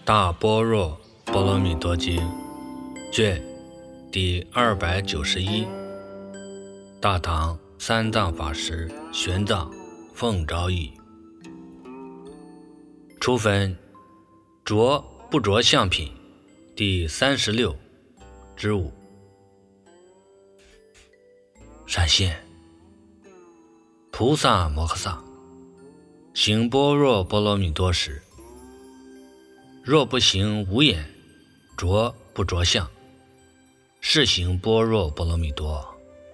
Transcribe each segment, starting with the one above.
大般若波罗蜜多经卷第291，大唐三藏法师玄奘奉诏译。初分着不着相品第36之5。闪现菩萨摩诃萨行般若波罗蜜多时，若不行无眼着不着相，是行般若波罗蜜多；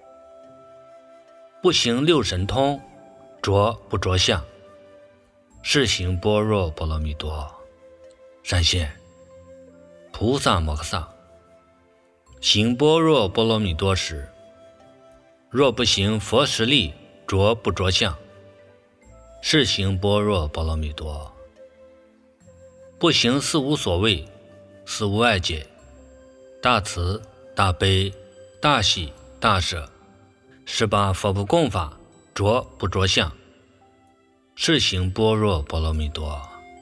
不行六神通着不着相，是行般若波罗蜜多。闪现菩萨摩诃萨行般若波罗蜜多时，若不行佛实力着不着相，是行般若波罗蜜多；不行四无所谓、四无碍解、大慈、大悲、大喜、大舍18佛不共法着不着相，是行般若波罗蜜多。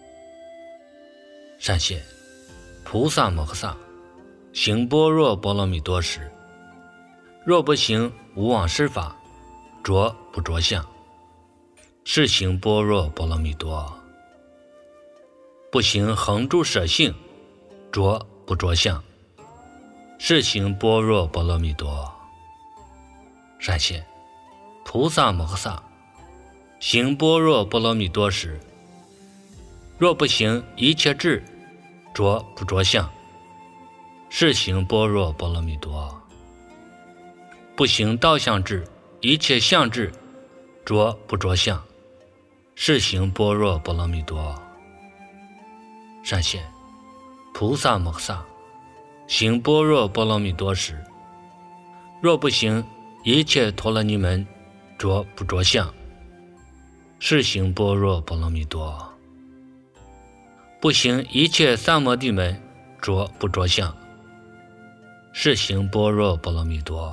闪现菩萨摩诃萨行般若波罗蜜多时，若不行无往事法着不着相，是行般若波罗蜜多；不行恒住舍性着不着相，是行般若波罗蜜多。闪现菩萨摩诃萨行般若波罗蜜多时，若不行一切智着不着相，是行般若波罗蜜多；不行道相智、一切相智着不着相，是行般若波罗蜜多。闪现菩萨摩诃萨行般若波罗蜜多时，若不行一切陀罗尼门着不着相，是行般若波罗蜜多；不行一切三摩地门着不着相，是行般若波罗蜜多。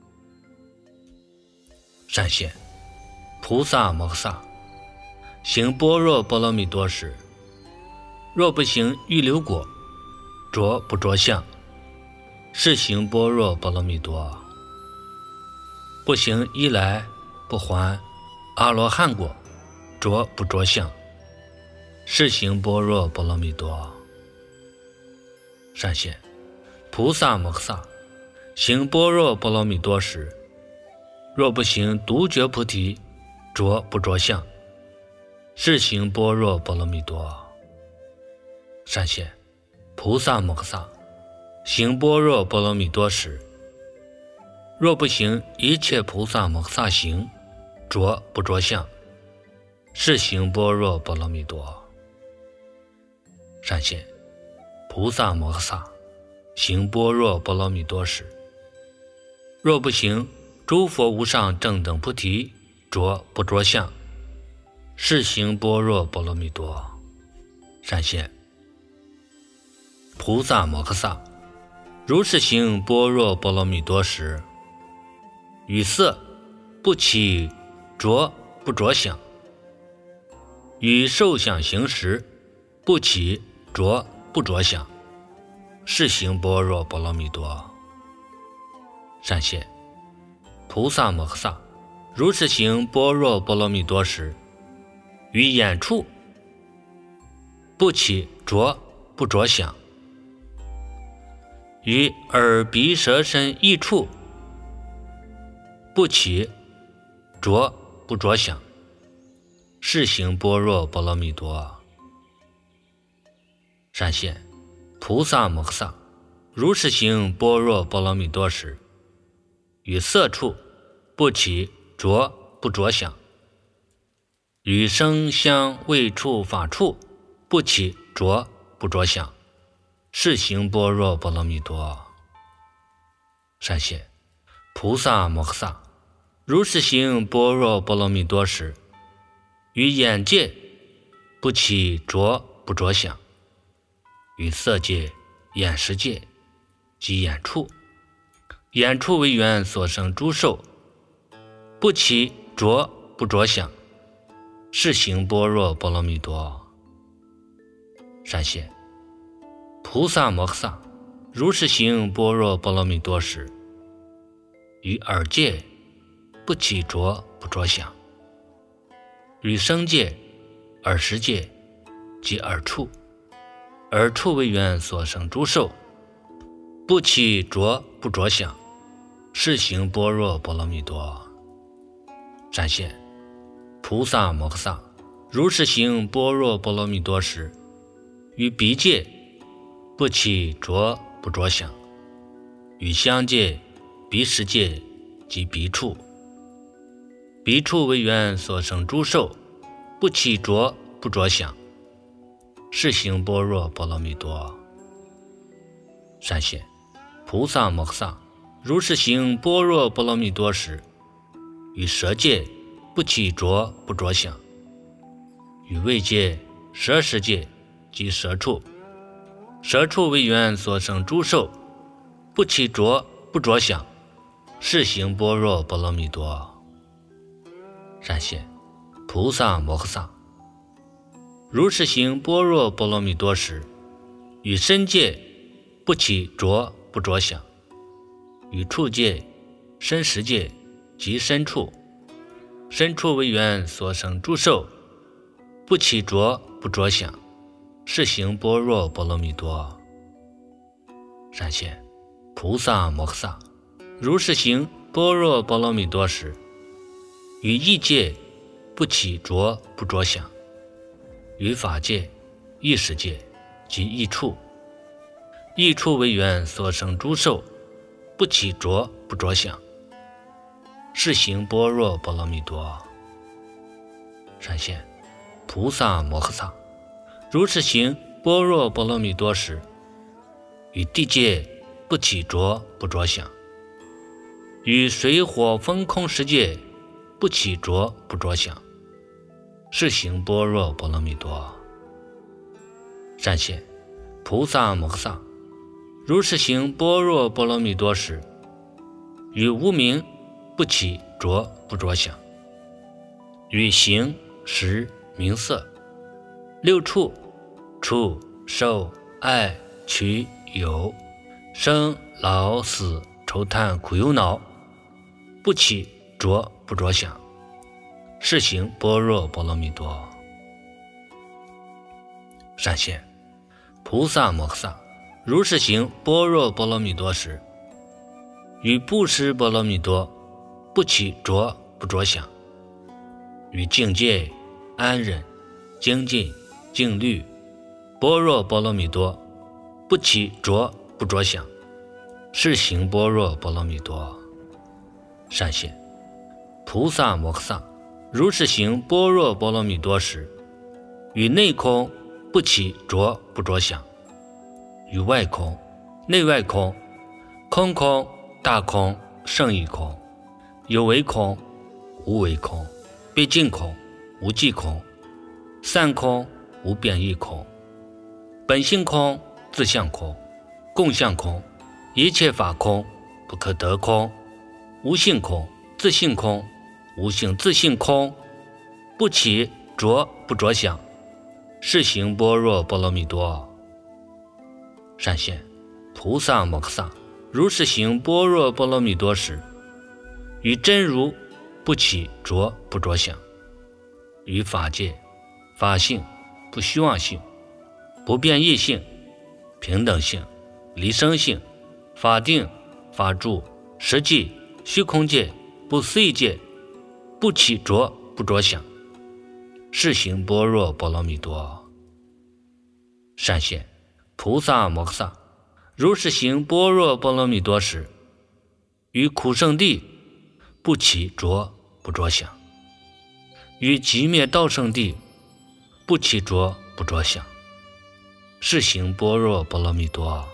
闪现菩萨摩诃萨行般若波罗蜜多时，若不行预流果着不着相，是行般若波罗蜜多；不行一来不还阿罗汉果着不着相，是行般若波罗蜜多。闪现菩萨摩诃萨行般若波罗蜜多时，若不行独觉菩提着不着相，是行般若波罗蜜多。闪现菩萨摩诃萨行般若波罗蜜多时，若不行一切菩萨摩诃萨行着不着相，是行般若波罗蜜多。闪现菩萨摩诃萨行般若波罗蜜多时，若不行诸佛无上正等菩提着不着相，是行般若波罗蜜多。闪现菩萨摩诃萨如是行般若波罗蜜多时，与色不起着不着相，与受想行识不起着不着相，是行般若波罗蜜多。闪现菩萨摩诃萨如是行般若波罗蜜多时，于眼处不起着不着相，于耳鼻舌身意处不起着不着相，是行般若波罗蜜多。闪现菩萨摩诃萨如是行般若波罗蜜多时，于色处不起着不着相，于声香味触法处不起着不着相，是行般若波罗蜜多。闪现菩萨摩诃萨如是行般若波罗蜜多时，于眼界不起着不着相，于色界、眼识界及眼处，眼处为缘所生诸受不起着不着相，是行般若波罗蜜多。闪现菩萨摩诃萨如是行般若波罗蜜多时，于耳界不起着不着想，于声界、耳识界及耳处，耳处为缘所生诸受，不起着不着想，是行般若波罗蜜多。闪现菩萨摩诃萨如是行般若波罗蜜多时，于鼻界不起着不着想，于香界、鼻识界及鼻处，鼻处为缘所生诸受，不起着不着想，是行般若波罗蜜多。闪现菩萨摩诃萨如是行般若波罗蜜多时，于舌界不起着不着想，于味界、舌识界及舌处，舌处为缘所生诸受，不起着不着想，是行般若波罗蜜多。闪现菩萨摩诃萨如是行般若波罗蜜多时，于身界不起着不着想，于处界、身识界及身处，身处为缘所生诸受，不起着不着想，是行般若波罗蜜多。闪现菩萨摩诃萨如是行般若波罗蜜多时，于意界不起着不着想，于法界、意识界及意处，意处为缘所生诸受，不起着不着想，是行般若波罗蜜多。闪现菩萨摩诃萨如是行般若波罗蜜多时，于地界不起着不着想，于水火风空识界不起着不着想，是行般若波罗蜜多。闪现菩萨摩诃萨如是行般若波罗蜜多时，于无明不起着不着想，于形、识、名色、六处、触、受、爱、取、有、生、老、死、愁叹、苦、忧、恼，不起着不着想，是行般若波罗蜜多。闪现菩萨摩诃萨如是行般若波罗蜜多时，于布施波罗蜜多不起着不着想，于境界、安忍、精进、静虑、般若波罗蜜多不起着不着想，是行般若波罗蜜多。闪现菩萨摩诃萨如是行般若波罗蜜多时，于内空不起着不着想，于外空、内外空、空空、大空、胜义空、有为空、无为空、毕竟空、无际空、散空、无变异空、本性空、自相空、共相空、一切法空、不可得空、无性空、自性空、无性自性空，不起着不着想，是行般若波罗蜜多。闪现菩萨摩诃萨如是行般若波罗蜜多时，于真如不起着不着想，于法界、法性、不虚妄性、不变异性、平等性、离生性、法定、法住、实际、虚空界、不思议界，不起着不着想，是行般若波罗蜜多。闪现菩萨摩诃萨如是行般若波罗蜜多时，于苦圣地不起着不着想，于寂灭道圣地不起着不着想，是行般若波罗蜜多。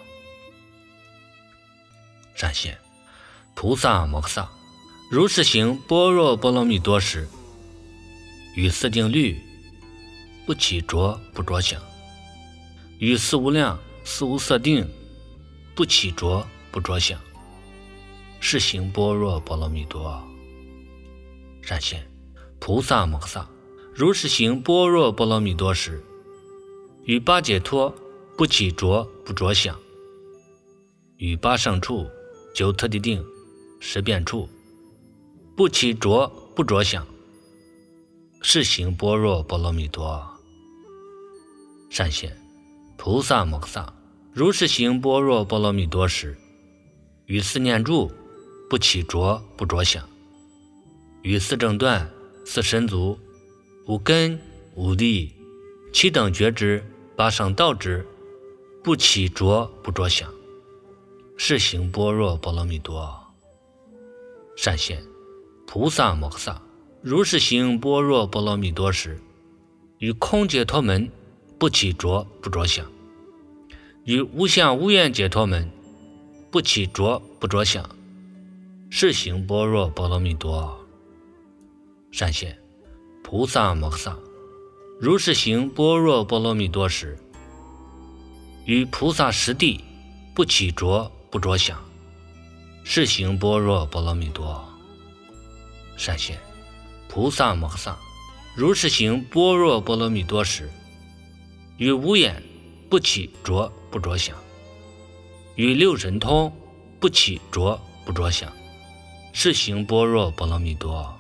闪现菩萨摩诃萨如是行般若波罗蜜多时，于四定律不起着不着想，于四无量四无色定不起着不着想，是行般若波罗蜜多。闪现菩萨摩诃萨如是行般若波罗蜜多时，于八解脱不起着不着想。于八圣处，九特地定，十遍处，不起着不着想，是行般若波罗蜜多。善现菩萨摩诃萨如是行般若波罗蜜多时，于四念住，不起着不着想。于四正断，四神足，无根无力，七等觉知，八圣道之，不起着不着想，是行般若波罗蜜多。善现菩萨摩诃萨如是行般若波罗蜜多时，于空解脱门，不起着不着想。于无相无愿解脱门，不起着不着想，是行般若波罗蜜多。善现菩萨摩诃萨如是行般若波罗蜜多时，于菩萨实地，不起着不着想，是行般若波罗蜜多。善现菩萨摩诃萨如是行般若波罗蜜多时，于无眼，不起着不着想，于六神通，不起着不着想，是行般若波罗蜜多。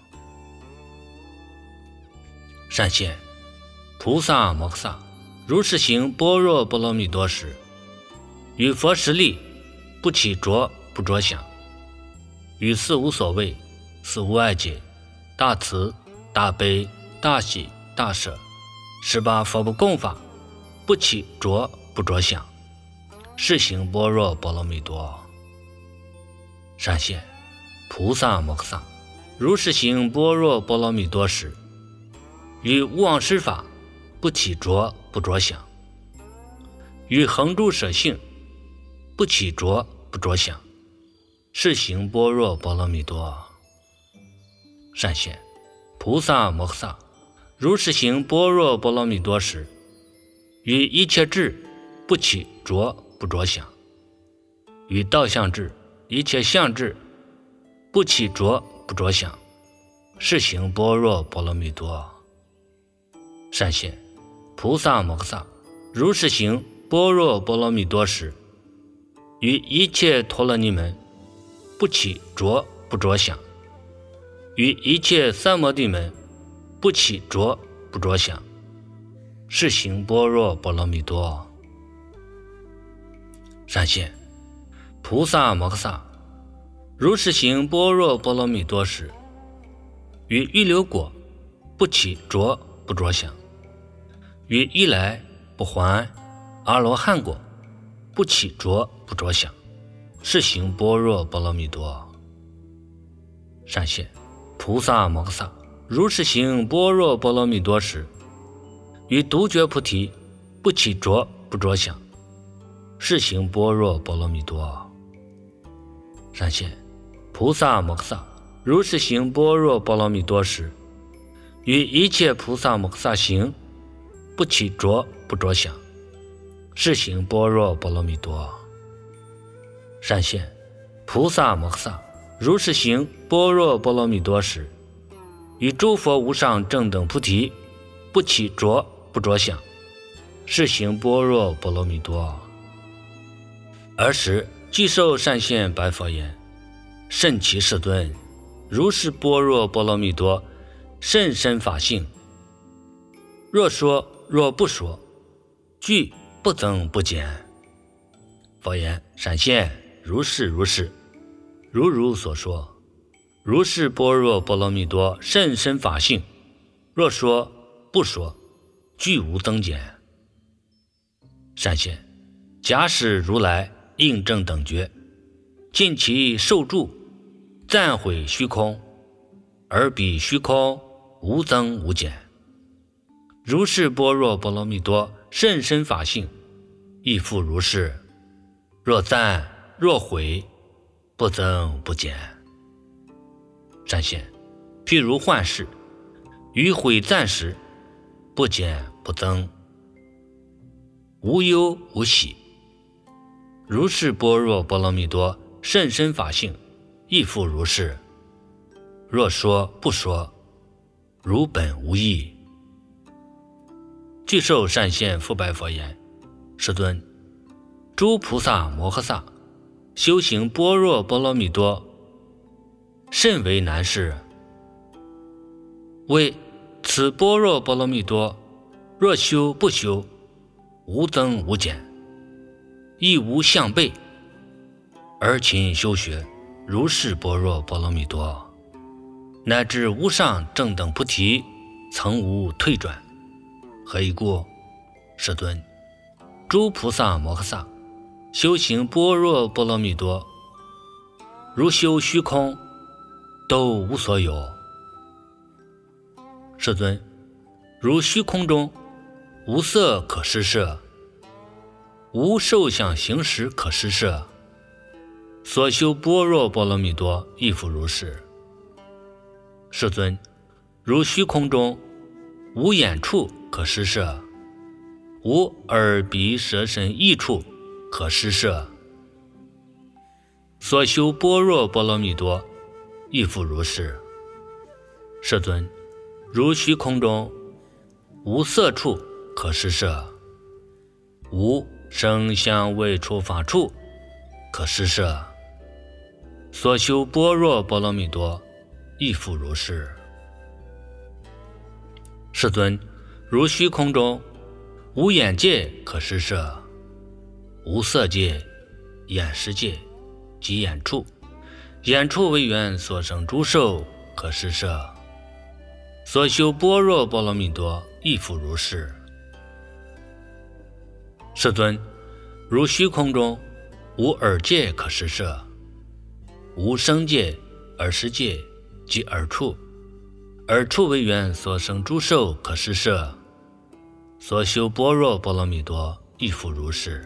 善现菩萨摩诃萨如是行般若波罗蜜多时，于佛实力，不起着不着想，于四无所谓，四无碍解，大慈大悲大喜大舍18佛不共法，不起着不着想，是行般若波罗蜜多。善现菩萨摩诃萨如是行般若波罗蜜多时，于无妄施法，不起着不着想，于恒住舍性，不起着不着想，是行般若波罗蜜多。善现菩萨摩诃萨如是行般若波罗蜜多时，于一切智，不起着不着想，于道相智，一切相智，不起着不着想，是行般若波罗蜜多。善现菩萨摩诃萨如是行般若波罗蜜多时，于一切陀罗尼门，不起着不着想，于一切三摩地门，不起着不着想，是行般若波罗蜜多。善现菩萨摩诃萨如是行般若波罗蜜多时，于预流果，不起着不着想，于一来不还阿罗汉果，不起着不着想，是行般若波罗蜜多。善现菩萨摩诃萨如是行般若波罗蜜多时，于独觉菩提，不起着不着想，是行般若波罗蜜多。善现菩萨摩诃萨如是行般若波罗蜜多时，于一切菩萨摩诃萨行，不起着不着想，是行般若波罗蜜多。善现菩萨摩诃萨如是行般若波罗蜜多时，于诸佛无上正等菩提，不起着不着想，是行般若波罗蜜多。尔时具受善现白佛言：甚其世尊，如是般若波罗蜜多甚深法性，若说若不说，具不增不减。佛言：善现如是如是，如如所说，如是般若波罗蜜多甚深法性，若说不说，具无增减。善现假使如来应正等觉，尽其受住，暂毁虚空，而彼虚空无增无减。如是般若波罗蜜多甚深法性，亦复如是。若暂若毁，不增不减。善现譬如幻视，于毁暂时，不减不增，无忧无喜。如是般若波罗蜜多甚深法性，亦复如是。若说不说，如本无益。具受善现复白佛言：世尊， 诸菩萨摩诃萨修行般若波罗蜜多甚为难事，为此般若波罗蜜多若修不修，无增无减，亦无相悖，而勤修学如是般若波罗蜜多，乃至无上正等菩提，曾无退转。何以故？世尊，诸菩萨摩诃萨修行般若波罗蜜多，如修虚空，都无所有。世尊，如虚空中无色可施设，无受想行识可施设，所修般若波罗蜜多亦复如是。世尊，如虚空中无眼处可施设，无耳鼻舌身意处可施设，所修般若波罗蜜多亦复如是。世尊，如虚空中无色处可施设，无声香味触法处可施设，所修般若波罗蜜多亦复如是。世尊，如虚空中无眼界可施设，无色界、眼识界及眼处，眼处为缘所生诸受可施设，所修般若波罗蜜多亦复如是。世尊，如虚空中无耳界可施设，无声界、耳识界及耳处，耳处为缘所生诸受可施设，所修般若波罗蜜多亦复如是。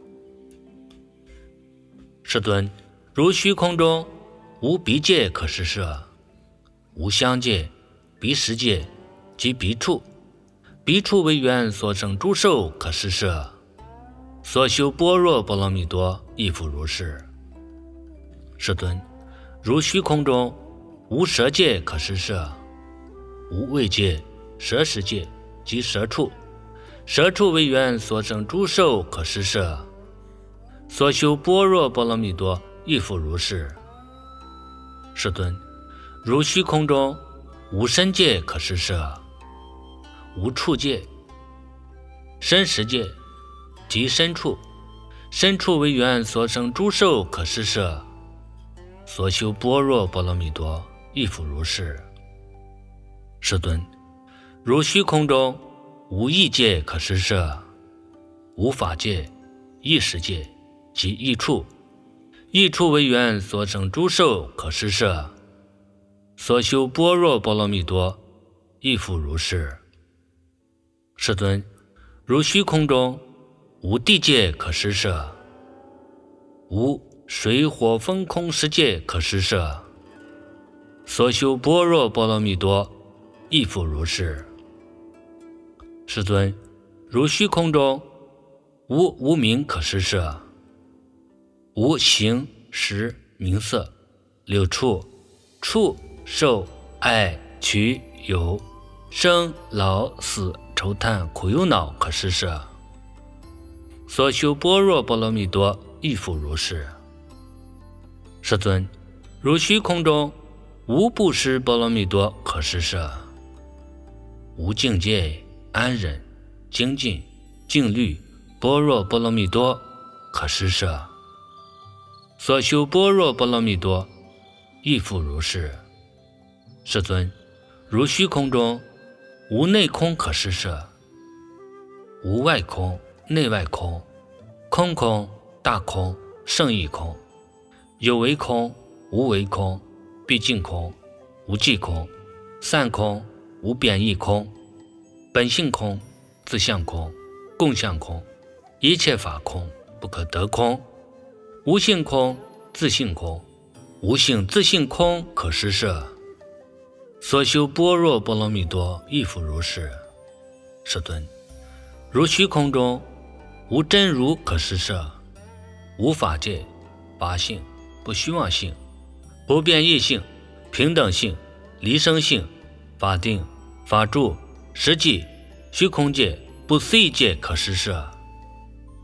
世尊，如虚空中无鼻界可施设，无香界、鼻识界及鼻处，鼻处为缘所生诸受可施设，所修般若波罗蜜多亦复如是。世尊，如虚空中无舌界可施设，无味界、舌识界及舌处，舌处为缘所生诸受可施设，所修般若波罗蜜多亦复如是。世尊，如虚空中无身界可施设，无处界、身识界及身处，身处为缘所生诸受可施设，所修般若波罗蜜多亦复如是。世尊，如虚空中无意界可施设，无法界、意识界及意处，意处为缘所生诸受可施设，所修般若波罗蜜多亦复如是。世尊，如虚空中无地界可施设，无水火风空识界可施设，所修般若波罗蜜多亦复如是。世尊，如虚空中无无明可施设，无形识名色六处、触受爱取有生老死愁叹苦忧恼可施设，所修般若波罗蜜多亦复如是。世尊，如虚空中无布施波罗蜜多可施设，无境界、安忍、精进、静虑般若波罗蜜多可施设，所修般若波罗蜜多亦复如是。世尊，如虚空中无内空可施设，无外空、内外空、空空、大空、胜义空，有为空、无为空、毕竟空、无际空、散空、无变异空、本性空、自相空、共相空、一切法空、不可得空、无性空、自性空、无性自性空可施设，所修般若波罗蜜多亦复如是。世尊，如虚空中无真如可施设，无法界、八性、不虚妄性、不变异性、平等性、离生性、法定、法住、实际、虚空界、不思议界可施设，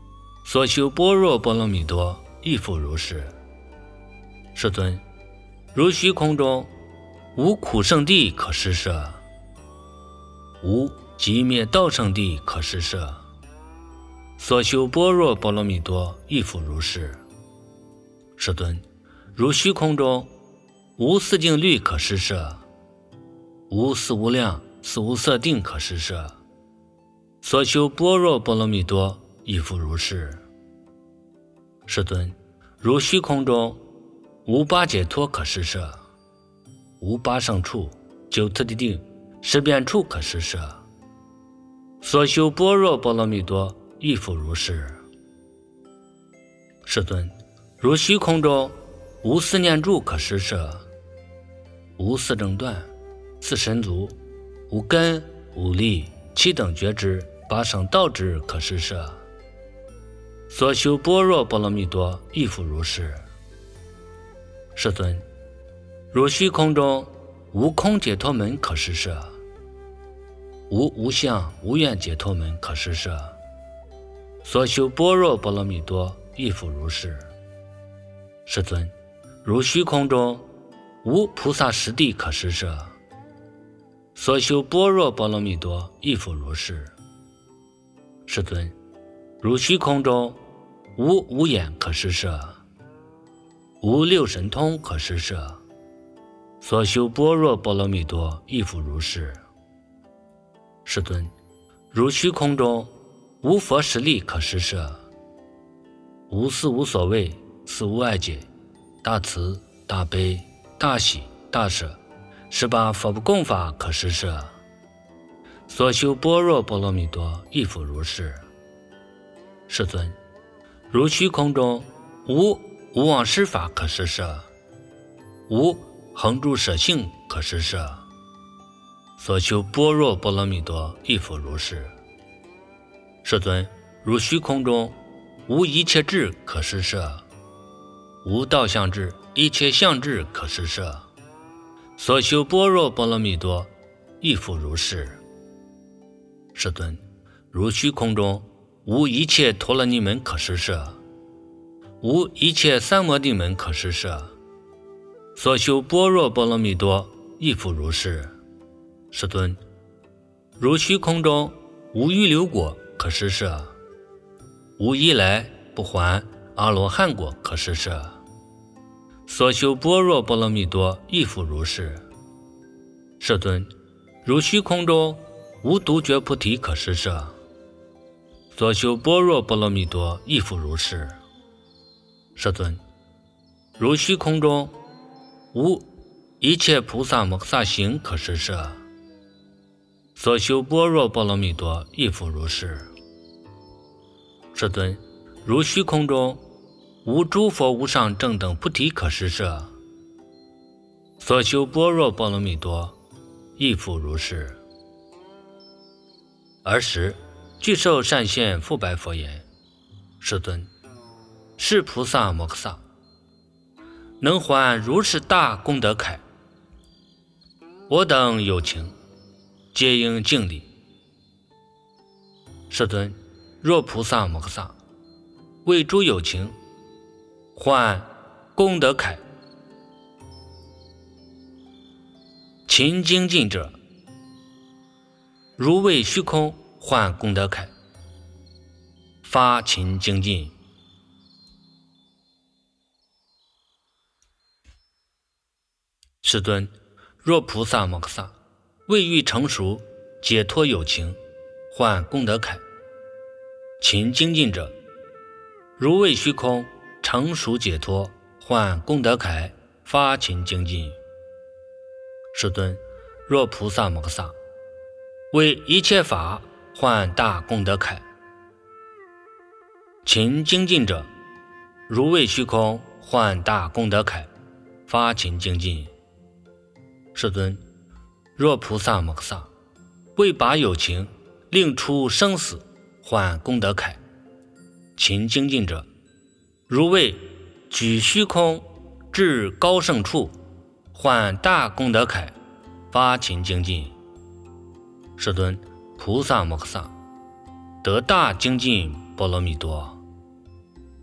所修般若波罗蜜多亦复如是。世尊，如虚空中无苦圣地可施设，无寂灭道圣地可施设，所修般若波罗蜜多亦复如是。世尊，如虚空中无四境律可施设，无四无量四无色定可施设，所修般若波罗蜜多亦复如是。世尊，如虚空中无八解脱可施设，无八胜处九次第定十遍处可施设，所修般若波罗蜜多亦复如是。世尊，如虚空中无四念住可施设，无四正断四神足无根无力七等觉知八圣道之可施设，所修般若波罗蜜多亦复如是。世尊，如虚空中无空解脱门可施设，无无相无愿解脱门可施设，所修般若波罗蜜多亦复如是。世尊，如虚空中无菩萨实地可施设，所修般若波罗蜜多亦复如是。世尊，如虚空中无无眼可施设，无六神通可施设，所修般若波罗蜜多亦复如是。世尊，如虚空中无佛实力可施设，无四无所谓四无碍解大慈大悲大喜大舍18佛不共法可施设，所修般若波罗蜜多亦复如是。世尊，如虚空中无无妄施法可施设，无恒住舍性可施设，所修般若波罗蜜多亦复如是。世尊，如虚空中无一切智可施设，无道相智一切相智可施设，所修般若波罗蜜多亦复如是。世尊，如虚空中无一切陀罗尼门可施设，无一切三摩地门可施设，所修般若波罗蜜多亦复如是。世尊，如虚空中无预流果可施设，无一来不还阿罗汉果可施设，所修般若波罗蜜多亦复如是。世尊，如虚空中无独觉菩提可施设，所修般若波罗蜜多亦复如是。世尊，如虚空中无一切菩萨摩诃萨行可施设，所修般若波罗蜜多亦复如是。世尊，如虚空中无诸佛无上正等菩提可施设，所修般若波罗蜜多亦复如是。尔时具受善现复白佛言：世尊，是菩萨摩诃萨能还如是大功德铠，我等有情皆应敬礼。世尊，若菩萨摩诃萨为诸有情还功德铠，勤精进者，如为虚空还功德铠，发勤精进。世尊，若菩萨摩诃萨为欲成熟解脱有情还功德铠，勤精进者，如为虚空成熟解脱还功德铠，发勤精进。世尊，若菩萨摩诃萨为一切法还大功德铠，勤精进者，如为虚空还大功德铠，发勤精进。世尊，若菩萨摩诃萨为拔有情令出生死还功德铠，勤精进者，如为举虚空至高胜处还大功德铠，发勤精进。世尊，菩萨摩诃萨得大精进波罗蜜多。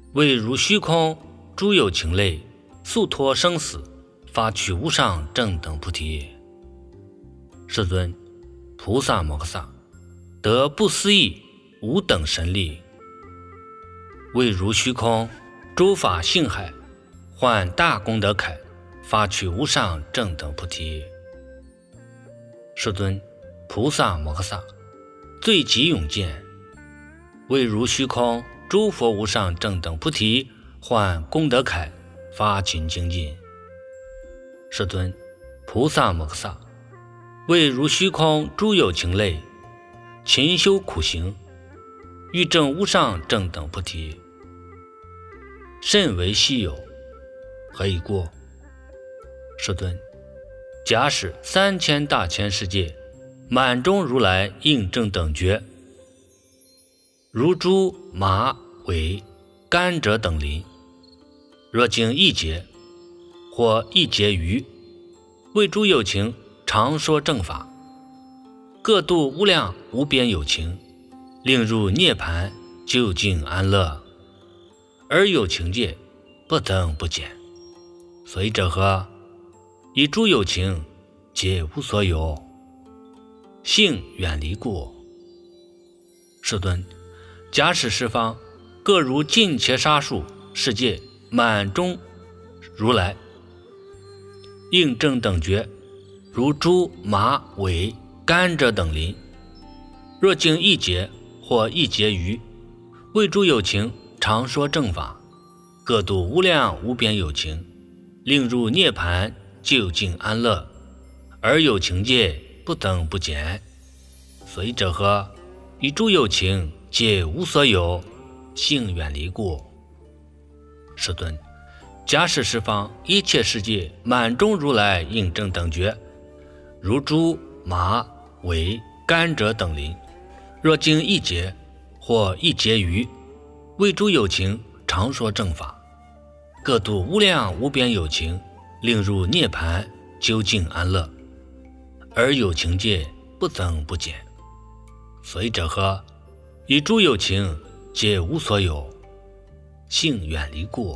为如虚空诸有情类，速脱生死，发取无上正等菩提。世尊，菩萨摩诃萨得不思议无等神力，为如虚空诸法性海，换大功德铠，发取无上正等菩提。世尊，菩萨摩诃萨最极勇健，为如虚空诸佛无上正等菩提，换功德铠，发勤精进。世尊，菩萨摩诃萨为如虚空诸有情类，勤修苦行，欲证无上正等菩提，甚为稀有。何以故？世尊，假使3000大千世界满中如来应正等觉，如诸马尾甘蔗等林，若经一劫或一劫余，为诸有情常说正法，各度无量无边有情，令入涅盘究竟安乐，而有情界不增不减。所以者何？以诸有情皆无所有，性远离故。世尊，假使十方各如尽伽沙数世界满中如来应正等觉，如诸马尾甘蔗等林，若经一劫或一劫余，为诸有情常说正法，各度无量无边有情，令入涅盘究竟安乐，而有情界不增不减。所以者何？以诸有情皆无所有，性远离故。世尊，假使十方一切世界满中如来应正等觉，如诸马尾甘蔗等林，若经一劫或一劫余，为诸有情常说正法，各度无量无边有情，令入涅盘究竟安乐，而有情界不增不减。所以者何？以诸有情皆无所有，性远离故。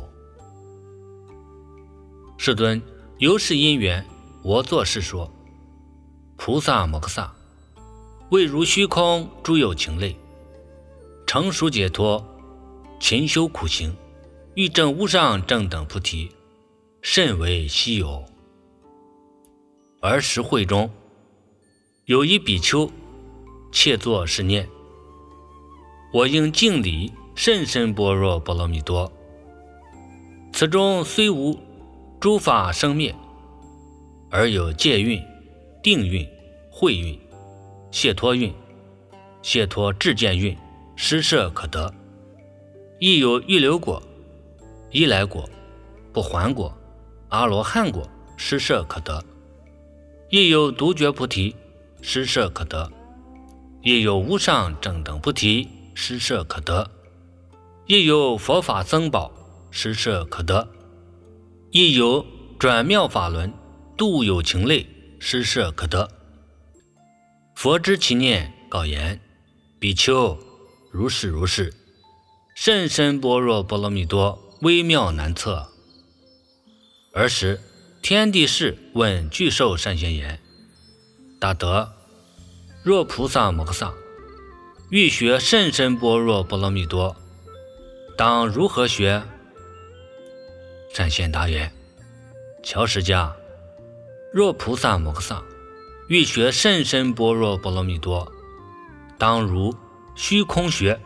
世尊，由是因缘，我作是说：菩萨摩诃萨为如虚空诸有情类，成熟解脱，勤修苦行，欲证无上正等菩提，甚为稀有。儿时会中有一比丘，切作是念：我应敬礼甚深般若波罗蜜多，此中虽无诸法生灭，而有戒运、定运、慧运、解脱运、解脱智见运、施设可得，亦有预流果、依来果、不还果、阿罗汉果施设可得，亦有独觉菩提施设可得，亦有无上正等菩提施设可得，亦有佛法僧宝施设可得，亦有转妙法轮度有情类施设可得。佛知其念，告言：比丘，如是如是，甚深般若波罗蜜多，微妙难测。尔时天地士问具寿善现言：大德，若菩萨摩诃萨欲学甚深般若波罗蜜多，当如何学？善现答言：乔实家，若菩萨摩诃萨欲学甚深般若波罗蜜多，当如虚空学。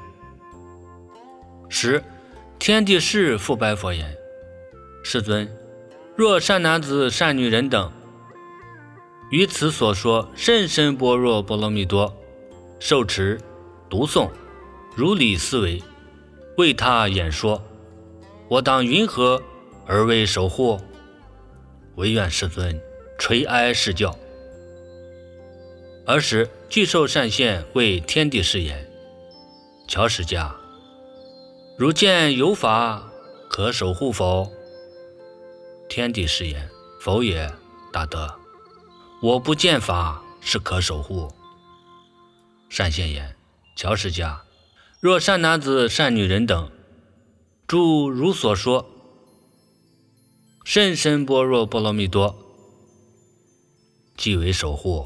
时天地士复白佛言：世尊，若善男子善女人等于此所说甚深般若波罗蜜多受持读诵，如理思维，为他演说，我当云何而为守护？唯愿世尊垂哀示教。尔时具寿善现为天地士言：乔实家，如见有法可守护否？天地士言：否也，大德，我不见法是可守护。善现言：乔实家，若善男子善女人等诸如所说，甚深般若波罗蜜多，即为守护。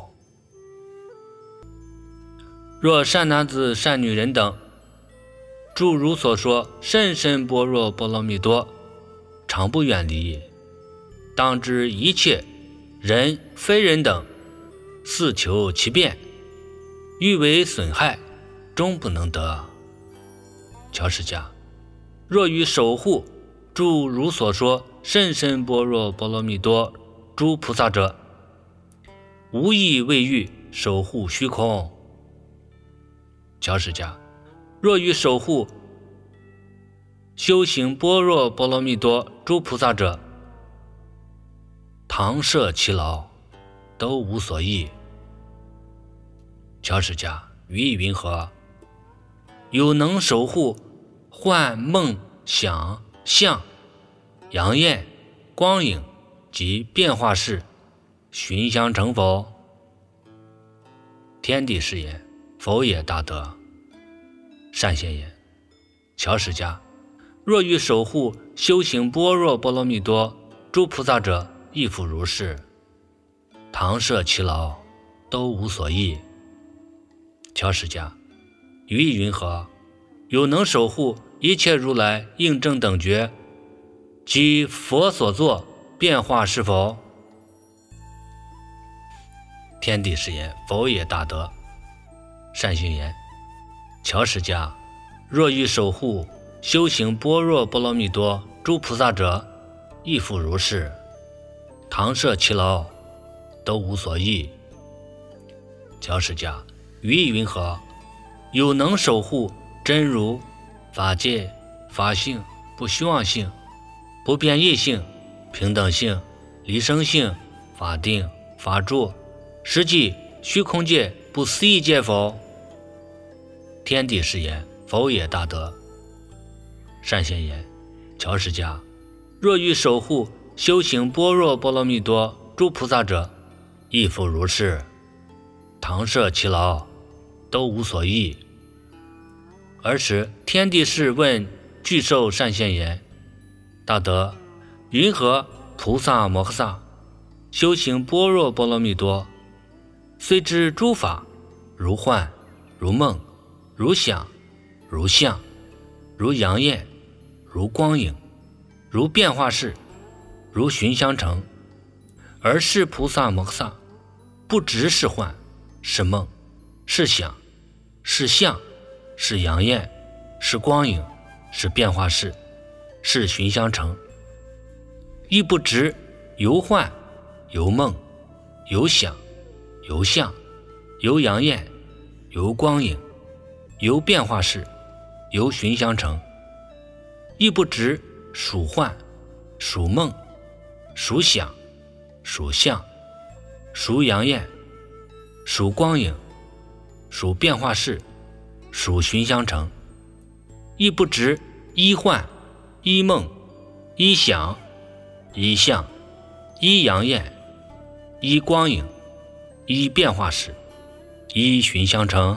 若善男子善女人等，诸如所说，甚深般若波罗蜜多，常不远离，当知一切人非人等，似求其变，欲为损害，终不能得。乔释迦，若于守护诸如所说甚深般若波罗蜜多诸菩萨者，无意为欲守护虚空。乔释迦，若于守护修行般若波罗蜜多诸菩萨者，堂舍其劳，都无所益。乔释迦，语意云何？有能守护幻梦想相阳焰光影及变化事，寻相成否？天地是言，否也大德。善现言，乔释迦，若欲守护修行般若波罗蜜多诸菩萨者，亦复如是，堂舍其劳，都无所益。乔释迦，语意云何？有能守护一切如来应正等觉及佛所作变化是否？天地是言，否也大德。善现言，乔释迦，若欲守护修行般若波罗蜜多诸菩萨者，亦复如是，堂舍其劳，都无所益。乔释迦，语意云何？有能守护真如法界法性不虚妄性不变异性平等性离生性法定法住实际虚空界不思议界否？天地是言，否也大德。善现言，乔释迦，若欲守护修行般若波罗蜜多诸菩萨者，亦复如是，堂舍其劳，都无所益。尔时天地是问具受善现言，大德，云何菩萨摩诃萨修行般若波罗蜜多，虽知诸法如幻如梦如想如相如阳焰如光影如变化事如寻相成，而是菩萨摩诃萨不知是幻是梦是想是相是阳焰是光影是变化事是寻相成，亦不知由幻由梦由想由相由阳焰由光影由变化事由寻相成，亦不知属幻属梦属想属相属阳焰属光影属变化事属寻相成，亦不知依幻依梦依想依相依阳焰依光影依变化事依寻相成。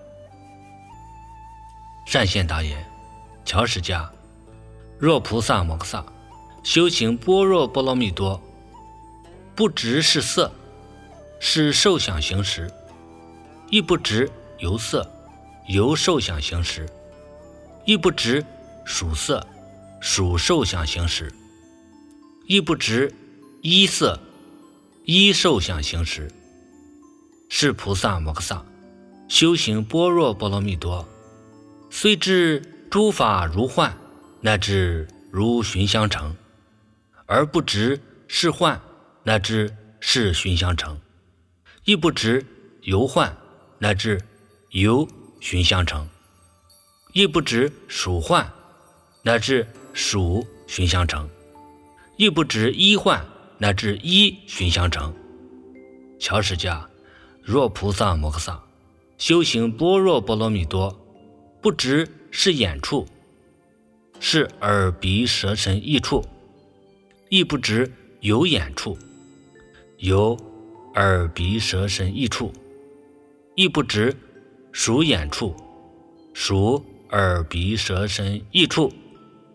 善现答言，乔释迦，若菩萨摩诃萨修行般若波罗蜜多，不执是色是受想行识，亦不执由色由受想行识，亦不执属色属受想行识，亦不执依色依受想行识，是菩萨摩诃萨修行般若波罗蜜多，虽知诸法如幻乃至如寻相成，而不执是幻乃至是寻相成，亦不执由幻乃至由寻相成，亦不执属幻乃至属寻相成，亦不执依幻乃至依寻相成。乔释迦，若菩萨摩诃萨修行般若波罗蜜多，不执是眼处是耳鼻舌身意处，亦不执有眼处有耳鼻舌身意处，亦不执属眼处属耳鼻舌身意处，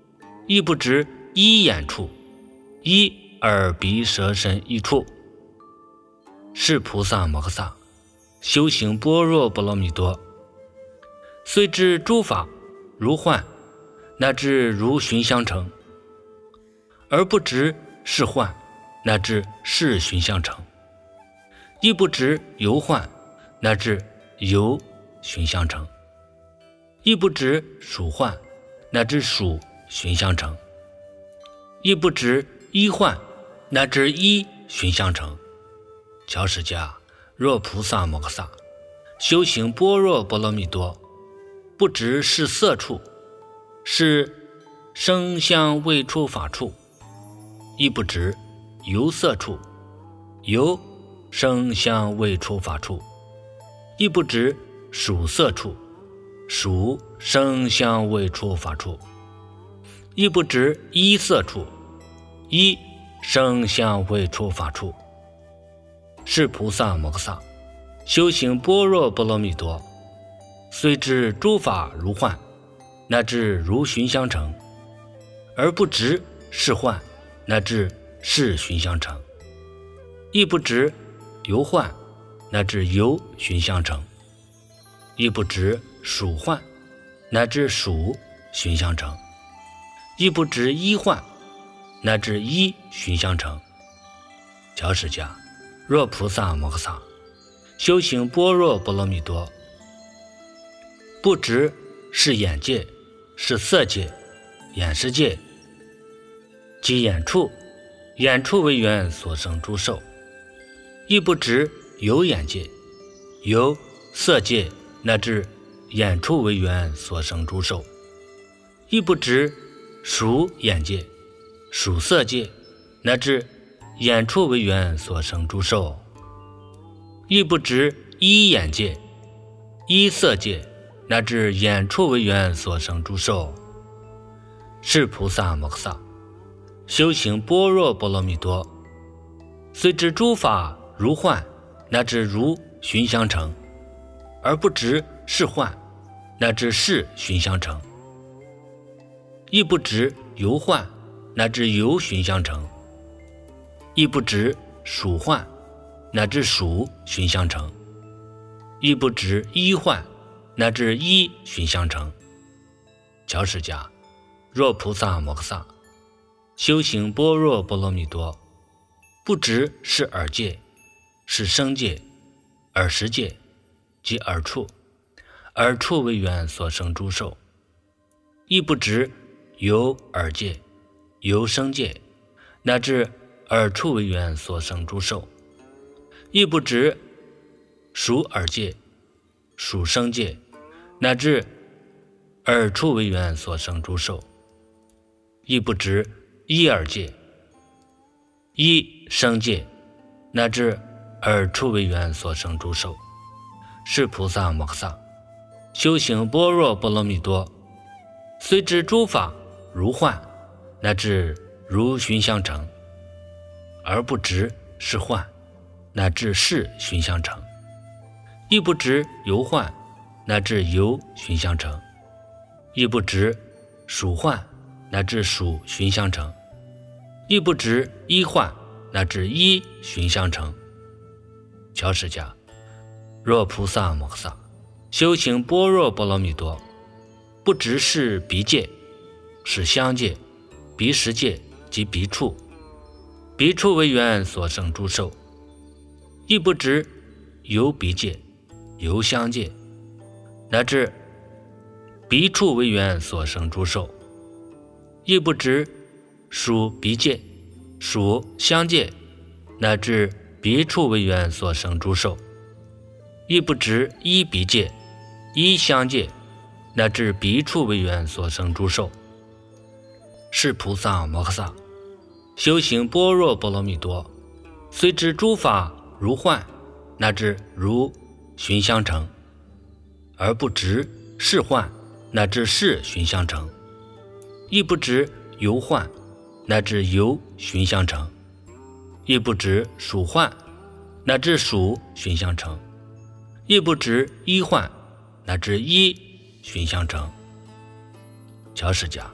亦不知一眼处，一耳鼻舌身一处。是菩萨摩诃萨修行般若波罗蜜多，虽知诸法如幻，乃至如寻相成，而不知是幻，乃至是寻相成，亦不知由幻，乃至由寻相成，亦不知属幻，乃至属寻相成，亦不知一幻，乃至一寻相成。乔释迦，若菩萨摩诃萨修行般若波罗蜜多，不知是色处，是声香味触法处，亦不知由色处，由声香味触法处，亦不知属色处，属声香味触法处，亦不知依色处，依声香味触法处。是菩萨摩诃萨修行般若波罗蜜多，虽知诸法如幻，乃至如寻相成，而不知是幻，乃至是寻相成，亦不知由幻，乃至由寻相成，亦不知属幻，乃至属寻相成，亦不知依幻，乃至依寻相成。乔释迦，若菩萨摩诃萨修行般若波罗蜜多，不知是眼界，是色界，眼识界，即眼处，眼处为缘所生诸受，亦不知由眼界，由色界，乃至眼处为缘所生诸受，亦不知属眼界，属色界，乃至眼处为缘所生诸受，亦不知依眼界，依色界，乃至眼处为缘所生诸受。是菩萨摩诃萨修行般若波罗蜜多，虽知诸法如幻，乃至如寻相成，而不知是幻，乃至是寻相成，亦不知由幻，乃至由寻相成，亦不知属幻，乃至属寻相成，亦不知依幻，乃至依寻相成。乔释迦，若菩萨摩诃萨修行般若波罗蜜多，不知是耳界，是声界，耳识界，即耳处，耳处为缘所生诸受，亦不知由耳界，由声界，乃至耳处为缘所生诸受，亦不知属耳界，属声界，乃至耳处为缘所生诸受，亦不知依耳界，依声界，乃至耳处为缘所生诸受。是菩萨摩诃萨修行般若波罗蜜多，虽知诸法如幻，乃至如寻相成，而不知是幻，乃至是寻相成，亦不知由幻，乃至由寻相成，亦不知属幻，乃至属寻相成，亦不知依幻，乃至依寻相成。乔释迦，若菩萨摩诃萨修行般若波罗蜜多，不知是鼻界，是香界，鼻识界，及鼻处，鼻处为缘所生诸受，亦不知由鼻界，由香界，乃至鼻处为缘所生诸受，亦不知属鼻界，属香界，乃至鼻处为缘所生诸受，亦不知依鼻界，依香界，乃至鼻处为缘所生诸受。是菩萨摩诃萨修行般若波罗蜜多，虽知诸法如幻，乃至如寻相成，而不知是幻，乃至是寻相成，亦不知由幻，乃至由寻相成，亦不知属幻，乃至属寻相成，亦不知依幻，乃至依寻相成。乔释迦，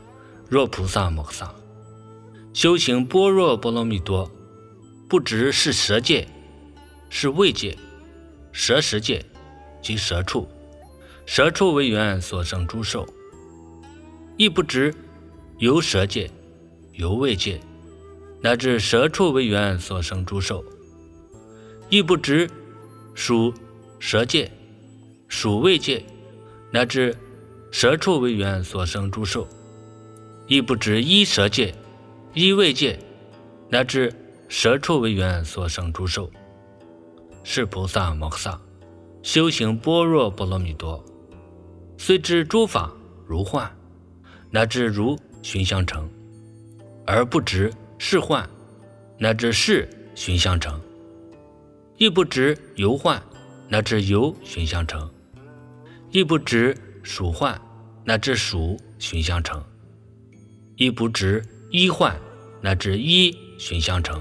若菩萨摩诃萨，修行般若波罗蜜多，不知是舌界，是味界，舌识界及舌处，舌处为缘所生诸受，亦不知由舌界、由味界，乃至舌处为缘所生诸受，亦不知属舌界、属味界，乃至舌处为缘所生诸受，亦不知依舌界、依味界，乃至舌处为缘所生诸受。是菩萨摩诃萨，修行般若波罗蜜多，虽知诸法如幻，乃至如寻相成，而不知是幻，乃至是寻相成，亦不知由幻，乃至由寻相成，亦不知属幻，乃至属寻相成，亦不知依幻，乃至依寻相成。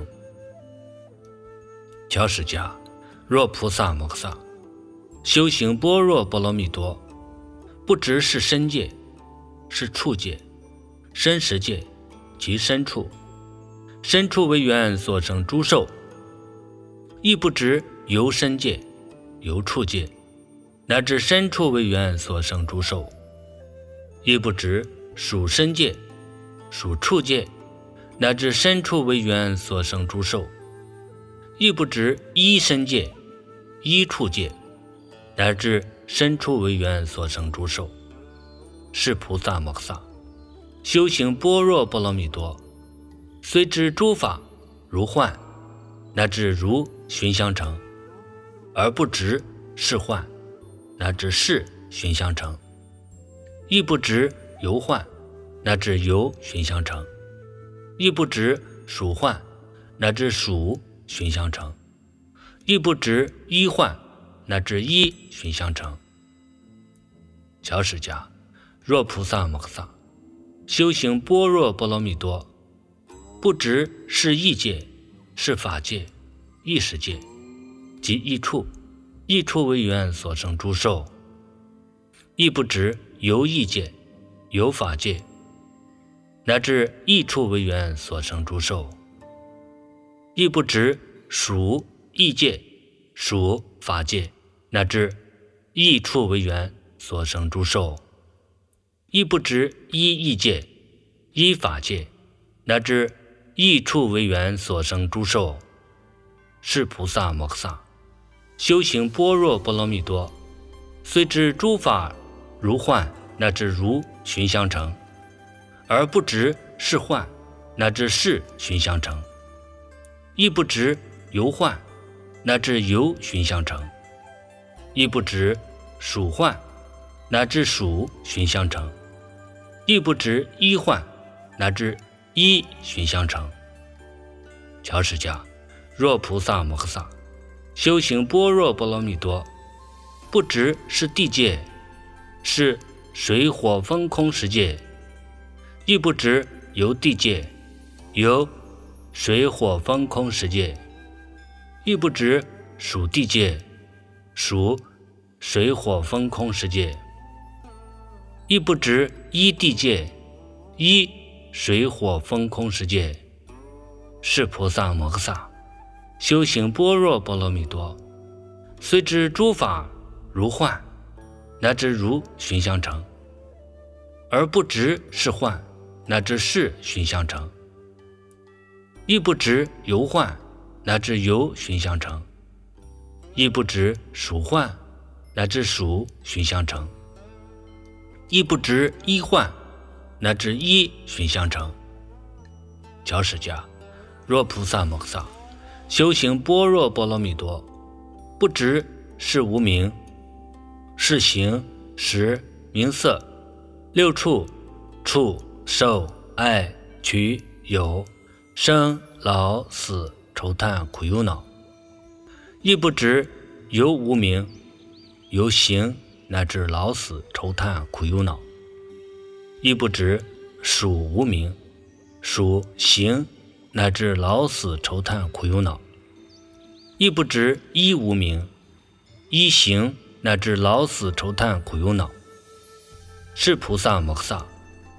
乔使迦，若菩萨摩诃萨，修行般若波罗蜜多，不知是身界，是处界，身识界及身处，身处为缘所生诸受，亦不知由身界、由处界，乃至身处为缘所生诸受，亦不知属身界、属处界，乃至身处为缘所生诸受，亦不知依身界、依处界，乃至身处为缘所生诸受。是菩萨摩诃萨，修行般若波罗蜜多，虽知诸法如幻，乃至如寻相成，而不知是幻，乃至是寻相成，亦不知由幻，乃至由寻相成，亦不知属幻，乃至属寻相成，亦不知依幻，乃至依寻相成。乔使迦，若菩萨摩诃萨，修行般若波罗蜜多，不知是意界，是法界、意识界及意处，意处为缘所生诸受，亦不知由意界、由法界，乃至意处为缘所生诸受，亦不知属意界、属法界，乃至意处为缘所生诸受，亦不知依意界、依法界，乃至意处为缘所生诸受。是菩萨摩诃萨，修行般若波罗蜜多，虽知诸法如幻，乃至如寻相成，而不知是幻，乃至是寻相成，亦不知由幻，乃至由寻相成，亦不知属幻，乃至属寻相成，亦不知依幻，乃至依寻相成。乔使迦，若菩萨摩诃萨，修行般若波罗蜜多，不知是地界，是水火风空十界，亦不知由地界、由水火风空十界，亦不知属地界、属水火风空十界，亦不知依地界、依水火风空十界。是菩萨摩诃萨，修行般若波罗蜜多，虽知诸法如幻，乃至如寻相成，而不知是幻，乃至是寻相成，亦不知由幻，乃至由寻相成，亦不知属幻，乃至属寻相成，亦不知依幻，乃至依寻相成。乔使迦，若菩萨摩诃萨，修行般若波罗蜜多，不知是无明，是行、识、名色、六处、触、受、爱、取、有、生、老、死、愁叹、苦忧恼，亦不知由无明、由行，乃至老死、愁叹、苦忧恼，亦不知属无明、属行，乃至老死、愁叹、苦忧恼，亦不知依无明、依行，乃至老死、愁叹、苦忧恼。是菩萨摩诃萨，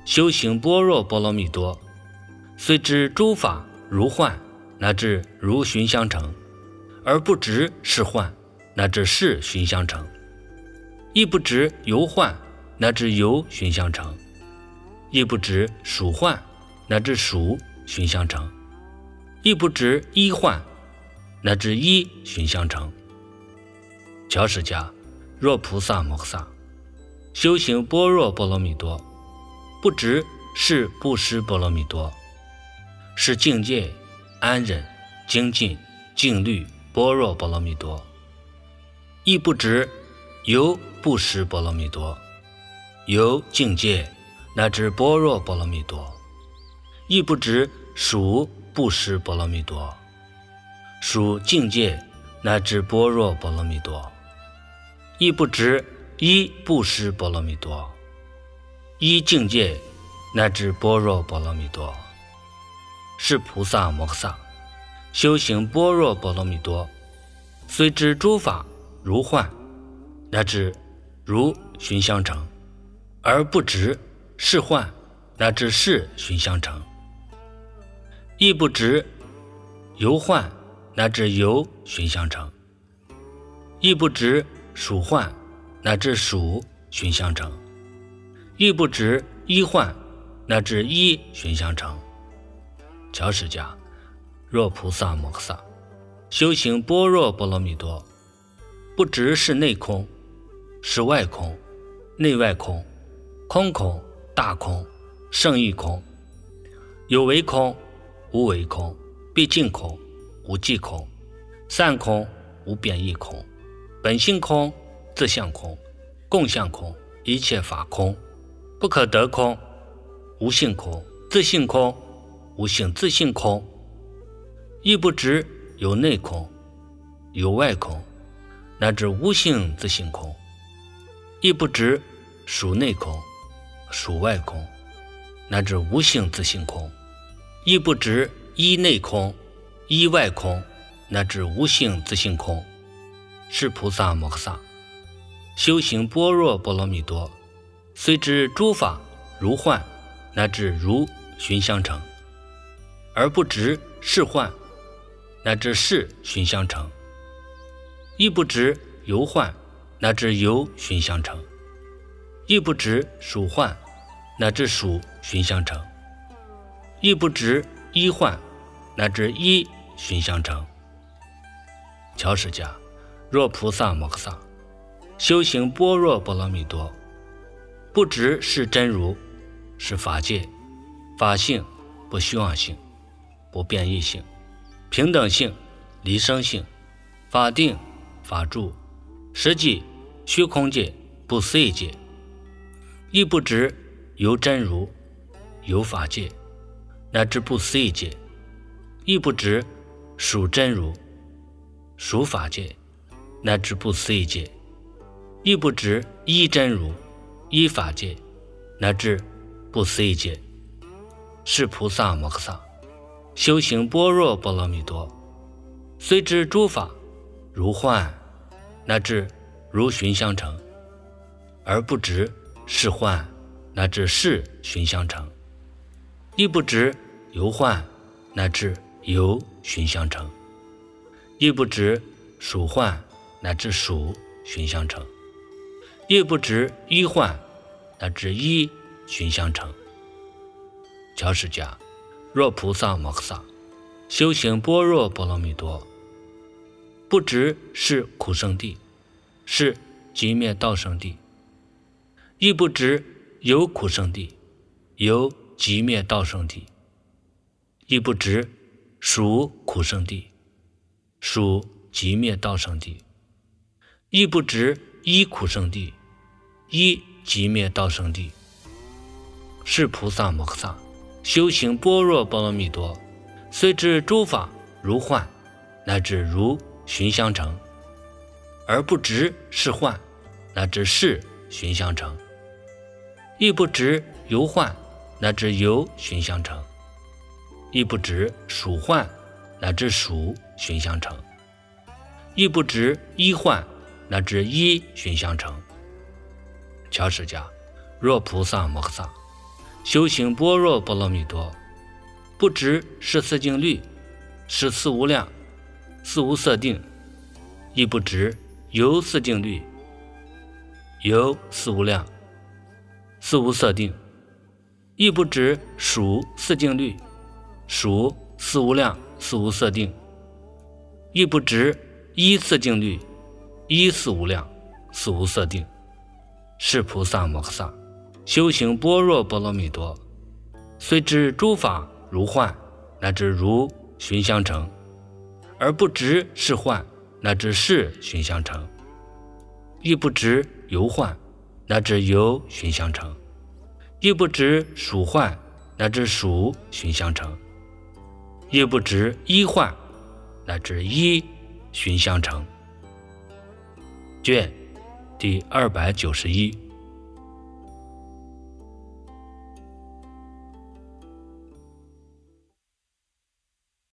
修行般若波罗蜜多，虽知诸法如幻，乃至如寻相成，而不知是幻，乃至是寻相成；亦不知由幻，乃至由寻相成；亦不知属幻，乃至属寻相成；亦不知依幻，乃至依寻相成。乔释迦，若菩萨摩诃萨，修行般若波罗蜜多，不知是布施波罗蜜多，是境界安忍精进静虑般若波罗蜜多，亦不知由布施波罗蜜多，由境界乃至般若波罗蜜多，亦不知属布施波罗蜜多，属境界乃至般若波罗蜜多，亦不知依布施波罗蜜多，依境界乃至般若波罗蜜多。是菩萨摩诃萨，修行般若波罗蜜多，虽知诸法如幻，乃至如寻相成，而不知是幻，乃至是寻相成；亦不知由幻，乃至由寻相成；亦不知属幻，乃至属寻相成；亦不知依幻，乃至依寻相成。乔释迦，若菩萨摩诃萨，修行般若波罗蜜多，不知是内空，是外空，内外空，空空大空，胜义空，有为空，无为空，毕竟空，无际空，散空，无变异空，本性空，自相空，共相空，一切法空，不可得空，无性空，自性空，无性自性空。亦不知有内空，有外空，乃至无性自性空；亦不知属内空，属外空，乃至无性自性空；亦不知依内空，依外空，乃至无性自性空。是菩萨摩诃萨，修行般若波罗蜜多，虽知诸法如幻，乃至如寻相成，而不知是幻，乃至是寻相成；亦不知由幻，乃至由寻相成；亦不知属幻，乃至属寻相成；亦不知依幻，乃至依寻相成。乔释迦，若菩萨摩诃萨，修行般若波罗蜜多，不知是真如，是法界，法性不虚妄性，不变异性，平等性，离生性，法定法住，实际虚空界，不思议界；亦不知由真如，由法界，乃至不思议界；亦不知属真如，属法界，乃至不思议界；亦不知依真如，依法界，乃至不思议界。是菩萨摩诃萨，修行般若波罗蜜多，虽知诸法如幻，乃至如寻相成，而不知是幻，乃至是寻相成；亦不知由幻，乃至由寻相成；亦不知属幻，乃至属寻相成；亦不知依幻，乃至依寻相成。乔释迦，若菩萨摩诃萨，修行般若波罗蜜多，不知是苦生地，是寂灭道生地；亦不知有苦生地，有寂灭道生地；亦不知属苦生地，属寂灭道生地；亦不知依苦生地，依寂灭道生地。是菩萨摩诃萨，修行般若波罗蜜多，虽知诸法如幻，乃至如寻相成，而不知是幻，乃至是寻相成；亦不知由幻，乃至由寻相成；亦不知属幻，乃至属寻相成；亦不知依幻，乃至依寻相成。乔释迦，若菩萨摩诃萨， 修行般若波罗蜜多，不知是四境律，是四无量，四无色定，亦不知由四境律，由四无量，四无色定，亦不知属四境律，属四无量，四无色定，亦不知依四境律，依四无量，四无色定。是菩萨摩诃萨修行般若波罗蜜多，虽知诸法如幻，乃至如寻相成，而不知是幻，乃至是寻相成，亦不知由幻，乃至由寻相成，亦不知属幻，乃至属寻相成，亦不知依幻，乃至依寻相成。卷第291。